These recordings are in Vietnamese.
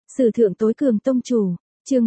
Sử thượng tối cường tông chủ, chương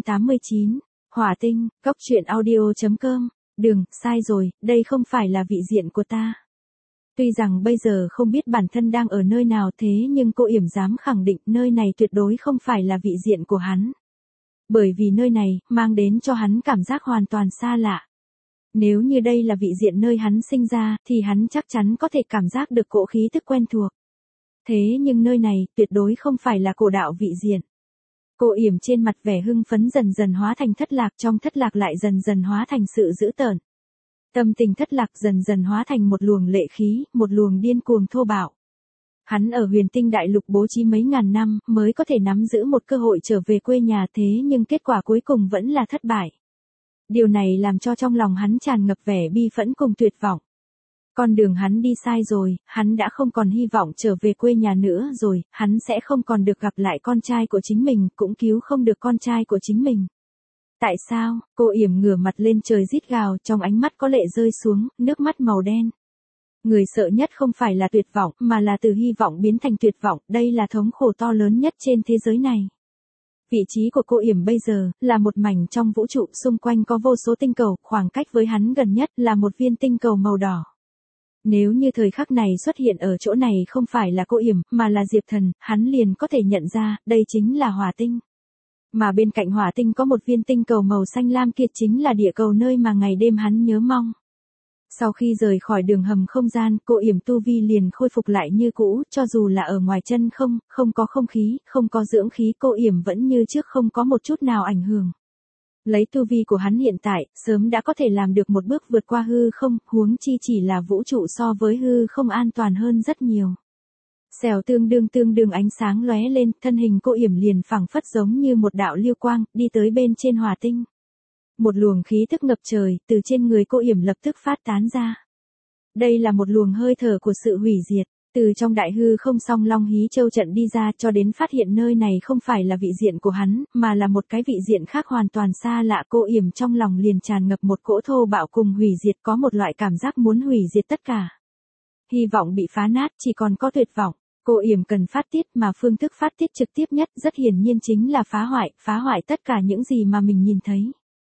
389, Hỏa tinh, góc truyện audio.com, Đường, sai rồi, đây không phải là vị diện của ta. Tuy rằng bây giờ không biết bản thân đang ở nơi nào thế nhưng cô Yểm dám khẳng định nơi này tuyệt đối không phải là vị diện của hắn. Bởi vì nơi này, mang đến cho hắn cảm giác hoàn toàn xa lạ. Nếu như đây là vị diện nơi hắn sinh ra, thì hắn chắc chắn có thể cảm giác được cỗ khí tức quen thuộc. Thế nhưng nơi này, tuyệt đối không phải là cổ đạo vị diện. Cô Yểm trên mặt vẻ hưng phấn dần dần hóa thành thất lạc, trong thất lạc lại dần dần hóa thành sự dữ tợn. Tâm tình thất lạc dần dần hóa thành một luồng lệ khí, một luồng điên cuồng thô bạo. Hắn ở Huyền Tinh Đại Lục bố trí mấy ngàn năm, mới có thể nắm giữ một cơ hội trở về quê nhà thế nhưng kết quả cuối cùng vẫn là thất bại. Điều này làm cho trong lòng hắn tràn ngập vẻ bi phẫn cùng tuyệt vọng. Con đường hắn đi sai rồi, hắn đã không còn hy vọng trở về quê nhà nữa rồi, hắn sẽ không còn được gặp lại con trai của chính mình, cũng cứu không được con trai của chính mình. Tại sao? Cô Yểm ngửa mặt lên trời rít gào, trong ánh mắt có lệ rơi xuống, nước mắt màu đen. Người sợ nhất không phải là tuyệt vọng, mà là từ hy vọng biến thành tuyệt vọng, đây là thống khổ to lớn nhất trên thế giới này. Vị trí của cô Yểm bây giờ, là một mảnh trong vũ trụ, xung quanh có vô số tinh cầu, khoảng cách với hắn gần nhất là một viên tinh cầu màu đỏ. Nếu như thời khắc này xuất hiện ở chỗ này không phải là cô Yểm, mà là Diệp Thần, hắn liền có thể nhận ra, đây chính là Hỏa tinh. Mà bên cạnh Hỏa tinh có một viên tinh cầu màu xanh lam kia chính là địa cầu nơi mà ngày đêm hắn nhớ mong. Sau khi rời khỏi đường hầm không gian, cô Yểm tu vi liền khôi phục lại như cũ, cho dù là ở ngoài chân không có không khí, không có dưỡng khí, cô Yểm vẫn như trước không có một chút nào ảnh hưởng. Lấy tu vi của hắn hiện tại, sớm đã có thể làm được một bước vượt qua hư không, huống chi chỉ là vũ trụ so với hư không an toàn hơn rất nhiều. Xèo tương đương ánh sáng lóe lên, thân hình cô Yểm liền phẳng phất giống như một đạo lưu quang, đi tới bên trên Hỏa tinh. Một luồng khí tức ngập trời, từ trên người cô Yểm lập tức phát tán ra. Đây là một luồng hơi thở của sự hủy diệt, từ trong đại hư không Song Long Hí Châu trận đi ra cho đến phát hiện nơi này không phải là vị diện của hắn, mà là một cái vị diện khác hoàn toàn xa lạ. Cô Yểm trong lòng liền tràn ngập một cỗ thô bạo cùng hủy diệt, có một loại cảm giác muốn hủy diệt tất cả. Hy vọng bị phá nát, chỉ còn có tuyệt vọng. Cô Yểm cần phát tiết mà phương thức phát tiết trực tiếp nhất rất hiển nhiên chính là phá hoại tất cả những gì mà mình nhìn thấy.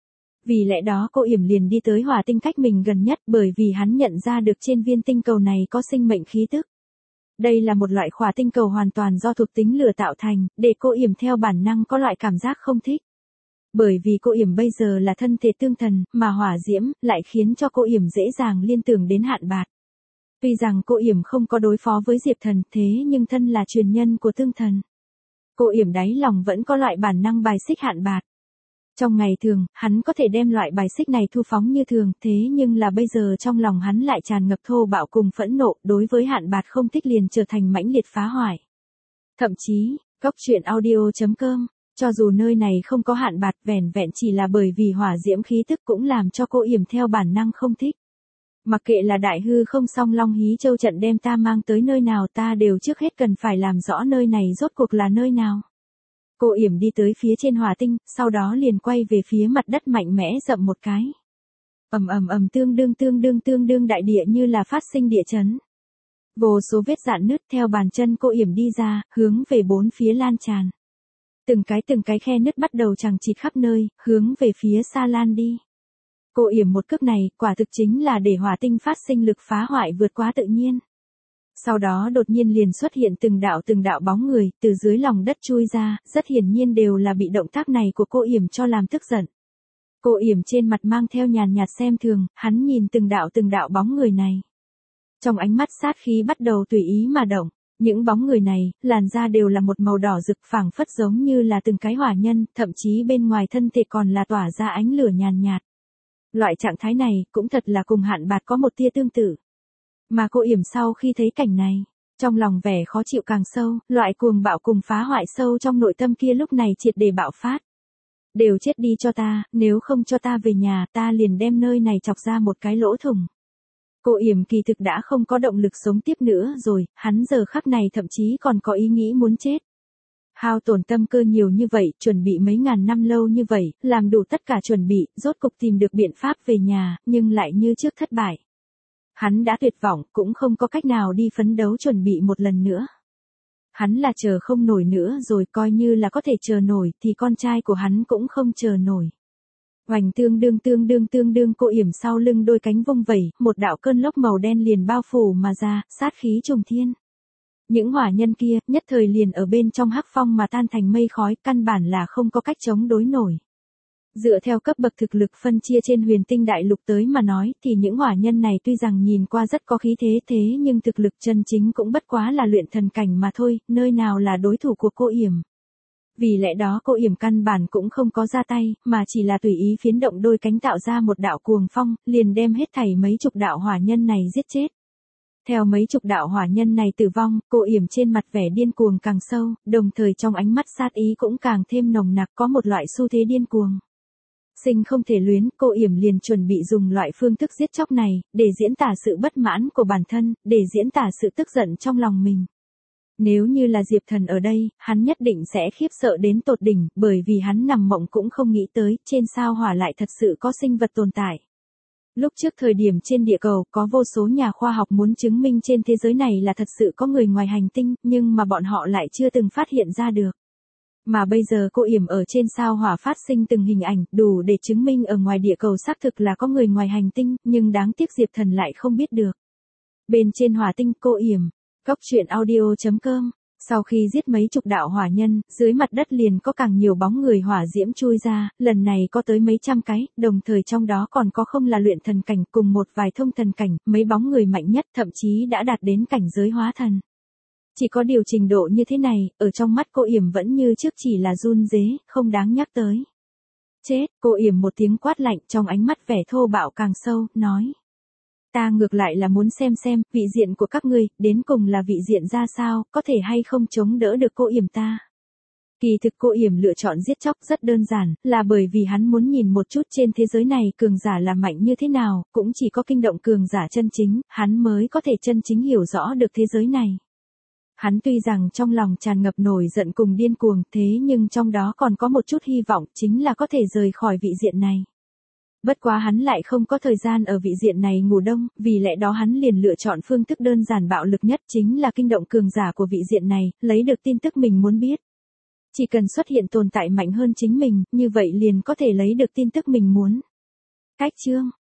Vì lẽ đó cô Yểm liền đi tới Hỏa tinh cách mình gần nhất, bởi vì hắn nhận ra được trên viên tinh cầu này có sinh mệnh khí tức. Đây là một loại khỏa tinh cầu hoàn toàn do thuộc tính lửa tạo thành, để cô Yểm theo bản năng có loại cảm giác không thích. Bởi vì cô Yểm bây giờ là thân thể tương thần, mà hỏa diễm lại khiến cho cô Yểm dễ dàng liên tưởng đến Hạn Bạt. Tuy rằng cô Yểm không có đối phó với Diệp Thần, thế nhưng thân là truyền nhân của tương thần. Cô Yểm đáy lòng vẫn có loại bản năng bài xích Hạn Bạt. Trong ngày thường, hắn có thể đem loại bài xích này thu phóng như thường, thế nhưng là bây giờ trong lòng hắn lại tràn ngập thô bạo cùng phẫn nộ, đối với Hạn Bạt không thích liền trở thành mãnh liệt phá hoại. Thậm chí, góc truyện audio.com, cho dù nơi này không có Hạn Bạt, vẻn vẹn chỉ là bởi vì hỏa diễm khí tức cũng làm cho cô Yểm theo bản năng không thích. Mặc kệ là đại hư không Song Long Hí Châu trận đem ta mang tới nơi nào, ta đều trước hết cần phải làm rõ nơi này rốt cuộc là nơi nào. Cô Yểm đi tới phía trên Hỏa tinh, sau đó liền quay về phía mặt đất mạnh mẽ dậm một cái. Ầm tương đương đại địa như là phát sinh địa chấn. Vô số vết rạn nứt theo bàn chân cô Yểm đi ra, hướng về bốn phía lan tràn. Từng cái khe nứt bắt đầu chằng chịt khắp nơi, hướng về phía xa lan đi. Cô Yểm một cước này, quả thực chính là để Hỏa tinh phát sinh lực phá hoại vượt quá tự nhiên. Sau đó đột nhiên liền xuất hiện từng đạo bóng người, từ dưới lòng đất chui ra, rất hiển nhiên đều là bị động tác này của cô Yểm cho làm tức giận. Cô Yểm trên mặt mang theo nhàn nhạt xem thường, hắn nhìn từng đạo bóng người này. Trong ánh mắt sát khí bắt đầu tùy ý mà động, những bóng người này, làn da đều là một màu đỏ rực phảng phất giống như là từng cái hỏa nhân, thậm chí bên ngoài thân thể còn là tỏa ra ánh lửa nhàn nhạt. Loại trạng thái này, cũng thật là cùng Hạn Bạt có một tia tương tự. Mà cô Yểm sau khi thấy cảnh này, trong lòng vẻ khó chịu càng sâu, loại cuồng bạo cùng phá hoại sâu trong nội tâm kia lúc này triệt để bạo phát. Đều chết đi cho ta, nếu không cho ta về nhà, ta liền đem nơi này chọc ra một cái lỗ thủng. Cô Yểm kỳ thực đã không có động lực sống tiếp nữa rồi, hắn giờ khắc này thậm chí còn có ý nghĩ muốn chết. Hao tổn tâm cơ nhiều như vậy, chuẩn bị mấy ngàn năm lâu như vậy, làm đủ tất cả chuẩn bị, rốt cục tìm được biện pháp về nhà, nhưng lại như trước thất bại. Hắn đã tuyệt vọng, cũng không có cách nào đi phấn đấu chuẩn bị một lần nữa. Hắn là chờ không nổi nữa rồi, coi như là có thể chờ nổi thì con trai của hắn cũng không chờ nổi. Oành tương đương cô yểm sau lưng đôi cánh vung vẩy, một đạo cơn lốc màu đen liền bao phủ mà ra, sát khí trùng thiên. Những hỏa nhân kia, nhất thời liền ở bên trong hắc phong mà tan thành mây khói, căn bản là không có cách chống đối nổi. Dựa theo cấp bậc thực lực phân chia trên huyền tinh đại lục tới mà nói thì những hỏa nhân này tuy rằng nhìn qua rất có khí thế nhưng thực lực chân chính cũng bất quá là luyện thần cảnh mà thôi, nơi nào là đối thủ của cô yểm. Vì lẽ đó cô yểm căn bản cũng không có ra tay, mà chỉ là tùy ý phiến động đôi cánh tạo ra một đạo cuồng phong, liền đem hết thảy mấy chục đạo hỏa nhân này giết chết. Theo mấy chục đạo hỏa nhân này tử vong, cô yểm trên mặt vẻ điên cuồng càng sâu, đồng thời trong ánh mắt sát ý cũng càng thêm nồng nặc, có một loại xu thế điên cuồng. Sinh không thể luyến, cô yểm liền chuẩn bị dùng loại phương thức giết chóc này, để diễn tả sự bất mãn của bản thân, để diễn tả sự tức giận trong lòng mình. Nếu như là Diệp Thần ở đây, hắn nhất định sẽ khiếp sợ đến tột đỉnh, bởi vì hắn nằm mộng cũng không nghĩ tới, trên sao hỏa lại thật sự có sinh vật tồn tại. Lúc trước thời điểm trên địa cầu, có vô số nhà khoa học muốn chứng minh trên thế giới này là thật sự có người ngoài hành tinh, nhưng mà bọn họ lại chưa từng phát hiện ra được. Mà bây giờ cô yểm ở trên sao hỏa phát sinh từng hình ảnh, đủ để chứng minh ở ngoài địa cầu xác thực là có người ngoài hành tinh, nhưng đáng tiếc Diệp Thần lại không biết được. Bên trên hỏa tinh, cô yểm. Góc truyện audio.com. Sau khi giết mấy chục đạo hỏa nhân, dưới mặt đất liền có càng nhiều bóng người hỏa diễm chui ra, lần này có tới mấy trăm cái, đồng thời trong đó còn có không là luyện thần cảnh cùng một vài thông thần cảnh, mấy bóng người mạnh nhất thậm chí đã đạt đến cảnh giới hóa thần. Chỉ có điều trình độ như thế này, ở trong mắt cô yểm vẫn như trước chỉ là run rế, không đáng nhắc tới. Chết, cô yểm một tiếng quát lạnh, trong ánh mắt vẻ thô bạo càng sâu, nói. Ta ngược lại là muốn xem, vị diện của các ngươi, đến cùng là vị diện ra sao, có thể hay không chống đỡ được cô yểm ta. Kỳ thực cô yểm lựa chọn giết chóc rất đơn giản, là bởi vì hắn muốn nhìn một chút trên thế giới này cường giả là mạnh như thế nào, cũng chỉ có kinh động cường giả chân chính, hắn mới có thể chân chính hiểu rõ được thế giới này. Hắn tuy rằng trong lòng tràn ngập nổi giận cùng điên cuồng, thế nhưng trong đó còn có một chút hy vọng, chính là có thể rời khỏi vị diện này. Bất quá hắn lại không có thời gian ở vị diện này ngủ đông, vì lẽ đó hắn liền lựa chọn phương thức đơn giản bạo lực nhất, chính là kinh động cường giả của vị diện này, lấy được tin tức mình muốn biết. Chỉ cần xuất hiện tồn tại mạnh hơn chính mình, như vậy liền có thể lấy được tin tức mình muốn. Cách chương